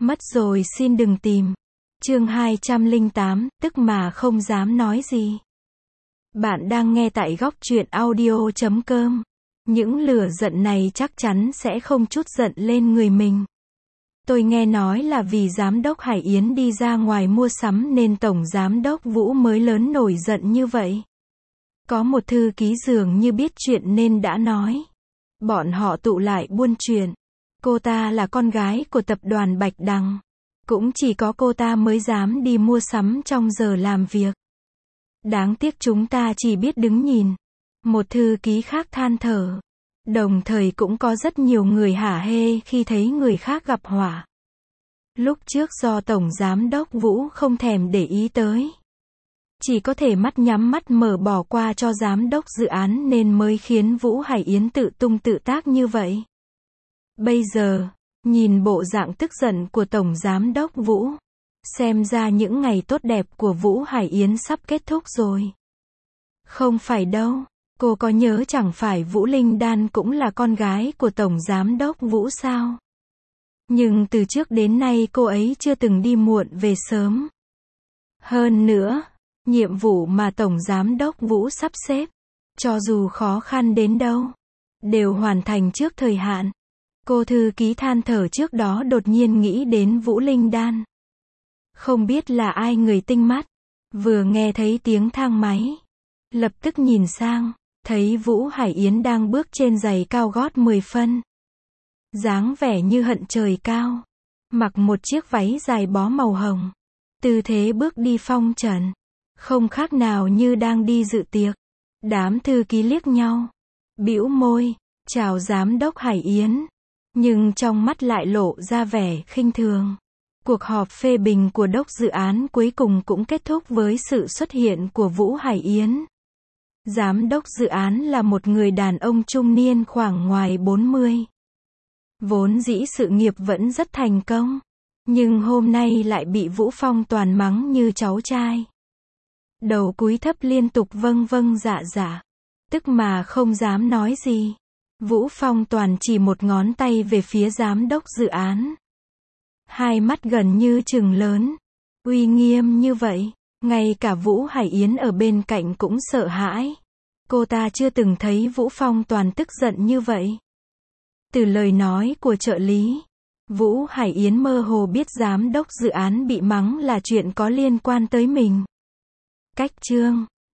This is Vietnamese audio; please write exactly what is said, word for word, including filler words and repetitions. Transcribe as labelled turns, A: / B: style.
A: Mất rồi xin đừng tìm. Chương hai trăm lẻ tám, tức mà không dám nói gì. Bạn đang nghe tại góc truyện audio chấm com. Những lửa giận này chắc chắn sẽ không trút giận lên người mình. Tôi nghe nói là vì giám đốc Hải Yến đi ra ngoài mua sắm nên tổng giám đốc Vũ mới lớn nổi giận như vậy. Có một thư ký dường như biết chuyện nên đã nói. Bọn họ tụ lại buôn chuyện. Cô ta là con gái của tập đoàn Bạch Đằng. Cũng chỉ có cô ta mới dám đi mua sắm trong giờ làm việc. Đáng tiếc chúng ta chỉ biết đứng nhìn. Một thư ký khác than thở. Đồng thời cũng có rất nhiều người hả hê khi thấy người khác gặp họa. Lúc trước do Tổng Giám đốc Vũ không thèm để ý tới. Chỉ có thể mắt nhắm mắt mở bỏ qua cho giám đốc dự án nên mới khiến Vũ Hải Yến tự tung tự tác như vậy. Bây giờ, nhìn bộ dạng tức giận của Tổng Giám đốc Vũ, xem ra những ngày tốt đẹp của Vũ Hải Yến sắp kết thúc rồi. Không phải đâu, cô có nhớ chẳng phải Vũ Linh Đan cũng là con gái của Tổng Giám đốc Vũ sao? Nhưng từ trước đến nay cô ấy chưa từng đi muộn về sớm. Hơn nữa, nhiệm vụ mà Tổng Giám đốc Vũ sắp xếp, cho dù khó khăn đến đâu, đều hoàn thành trước thời hạn. Cô thư ký than thở trước đó đột nhiên nghĩ đến Vũ Linh Đan. Không biết là ai người tinh mắt, vừa nghe thấy tiếng thang máy, lập tức nhìn sang, thấy Vũ Hải Yến đang bước trên giày cao gót mười phân. Dáng vẻ như hận trời cao, mặc một chiếc váy dài bó màu hồng, tư thế bước đi phong trần, không khác nào như đang đi dự tiệc. Đám thư ký liếc nhau, bĩu môi, chào giám đốc Hải Yến, nhưng trong mắt lại lộ ra vẻ khinh thường. Cuộc họp phê bình của đốc dự án cuối cùng cũng kết thúc với sự xuất hiện của Vũ Hải Yến. Giám đốc dự án là một người đàn ông trung niên khoảng ngoài bốn mươi. Vốn dĩ sự nghiệp vẫn rất thành công, nhưng hôm nay lại bị Vũ Phong Toàn mắng như cháu trai. Đầu cúi thấp liên tục vâng vâng dạ dạ, tức mà không dám nói gì. Vũ Phong Toàn chỉ một ngón tay về phía giám đốc dự án. Hai mắt gần như trừng lớn, uy nghiêm như vậy, ngay cả Vũ Hải Yến ở bên cạnh cũng sợ hãi. Cô ta chưa từng thấy Vũ Phong Toàn tức giận như vậy. Từ lời nói của trợ lý, Vũ Hải Yến mơ hồ biết giám đốc dự án bị mắng là chuyện có liên quan tới mình. Cách chương